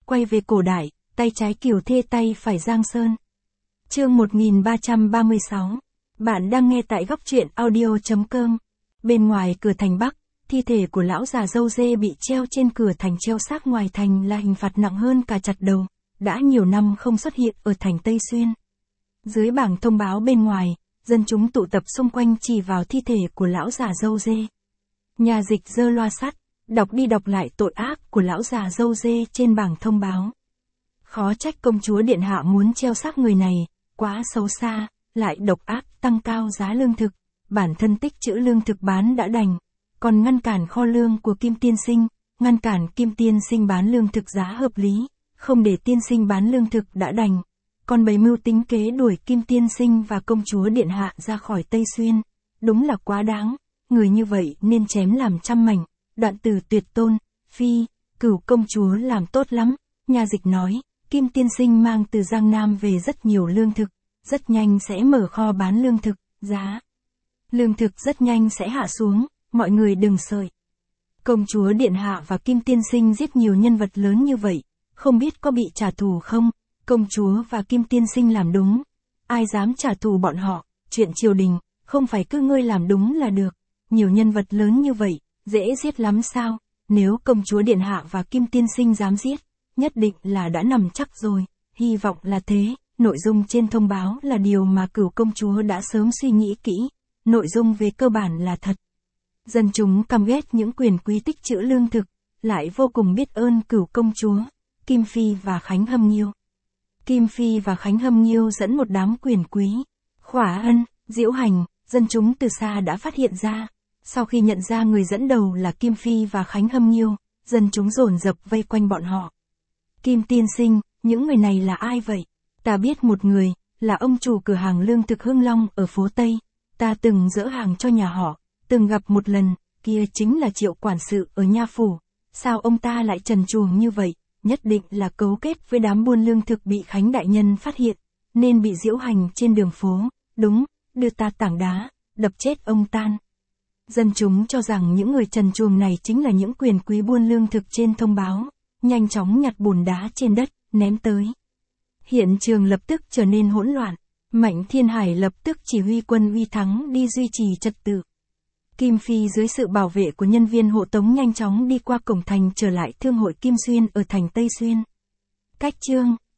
quay về cổ đại, tay trái Kiều Thê tay phải Giang Sơn. Chương 1336. Bạn đang nghe tại góc truyện audio.com. Bên ngoài cửa thành Bắc, thi thể của lão già râu dê bị treo trên cửa thành. Treo xác ngoài thành là hình phạt nặng hơn cả chặt đầu, đã nhiều năm không xuất hiện ở thành Tây Xuyên. Dưới bảng thông báo bên ngoài, dân chúng tụ tập xung quanh chỉ vào thi thể của lão già râu dê. Nhà dịch giơ loa sắt, đọc đi đọc lại tội ác của lão già râu dê trên bảng thông báo. Khó trách công chúa điện hạ muốn treo xác người này, quá xấu xa, lại độc ác, tăng cao giá lương thực, bản thân tích trữ lương thực bán đã đành, còn ngăn cản kho lương của Kim tiên sinh, ngăn cản Kim tiên sinh bán lương thực giá hợp lý, không để tiên sinh bán lương thực đã đành, còn bày mưu tính kế đuổi Kim tiên sinh và công chúa điện hạ ra khỏi Tây Xuyên, đúng là quá đáng, người như vậy nên chém làm trăm mảnh. Đoạn từ tuyệt tôn, phi, Cửu công chúa làm tốt lắm, nhà dịch nói, Kim tiên sinh mang từ Giang Nam về rất nhiều lương thực, rất nhanh sẽ mở kho bán lương thực, giá lương thực rất nhanh sẽ hạ xuống, mọi người đừng sợi. Công chúa điện hạ và Kim tiên sinh giết nhiều nhân vật lớn như vậy, không biết có bị trả thù không? Công chúa và Kim tiên sinh làm đúng, ai dám trả thù bọn họ, chuyện triều đình, không phải cứ ngươi làm đúng là được, nhiều nhân vật lớn như vậy, dễ giết lắm sao? Nếu công chúa điện hạ và Kim tiên sinh dám giết, nhất định là đã nằm chắc rồi, hy vọng là thế. Nội dung trên thông báo là điều mà Cửu công chúa đã sớm suy nghĩ kỹ, nội dung về cơ bản là thật. Dân chúng căm ghét những quyền quý tích trữ lương thực, lại vô cùng biết ơn Cửu công chúa, Kim Phi và Khánh Hâm Nghiêu. Kim Phi và Khánh Hâm Nghiêu dẫn một đám quyền quý, Khỏa Ân, Diễu Hành, dân chúng từ xa đã phát hiện ra. Sau khi nhận ra người dẫn đầu là Kim Phi và Khánh Hâm Nghiêu, dân chúng dồn dập vây quanh bọn họ. Kim tiên sinh, những người này là ai vậy? Ta biết một người, là ông chủ cửa hàng lương thực Hưng Long ở phố Tây, ta từng dỡ hàng cho nhà họ, từng gặp một lần, kia chính là Triệu quản sự ở Nha Phủ. Sao ông ta lại trần truồng như vậy? Nhất định là cấu kết với đám buôn lương thực bị Khánh đại nhân phát hiện, nên bị diễu hành trên đường phố. Đúng, đưa ta tảng đá, đập chết ông tan. Dân chúng cho rằng những người trần truồng này chính là những quyền quý buôn lương thực trên thông báo, nhanh chóng nhặt bùn đá trên đất, ném tới. Hiện trường lập tức trở nên hỗn loạn, Mạnh Thiên Hải lập tức chỉ huy quân uy thắng đi duy trì trật tự. Kim Phi dưới sự bảo vệ của nhân viên hộ tống nhanh chóng đi qua cổng thành trở lại Thương hội Kim Xuyên ở thành Tây Xuyên. Cách chương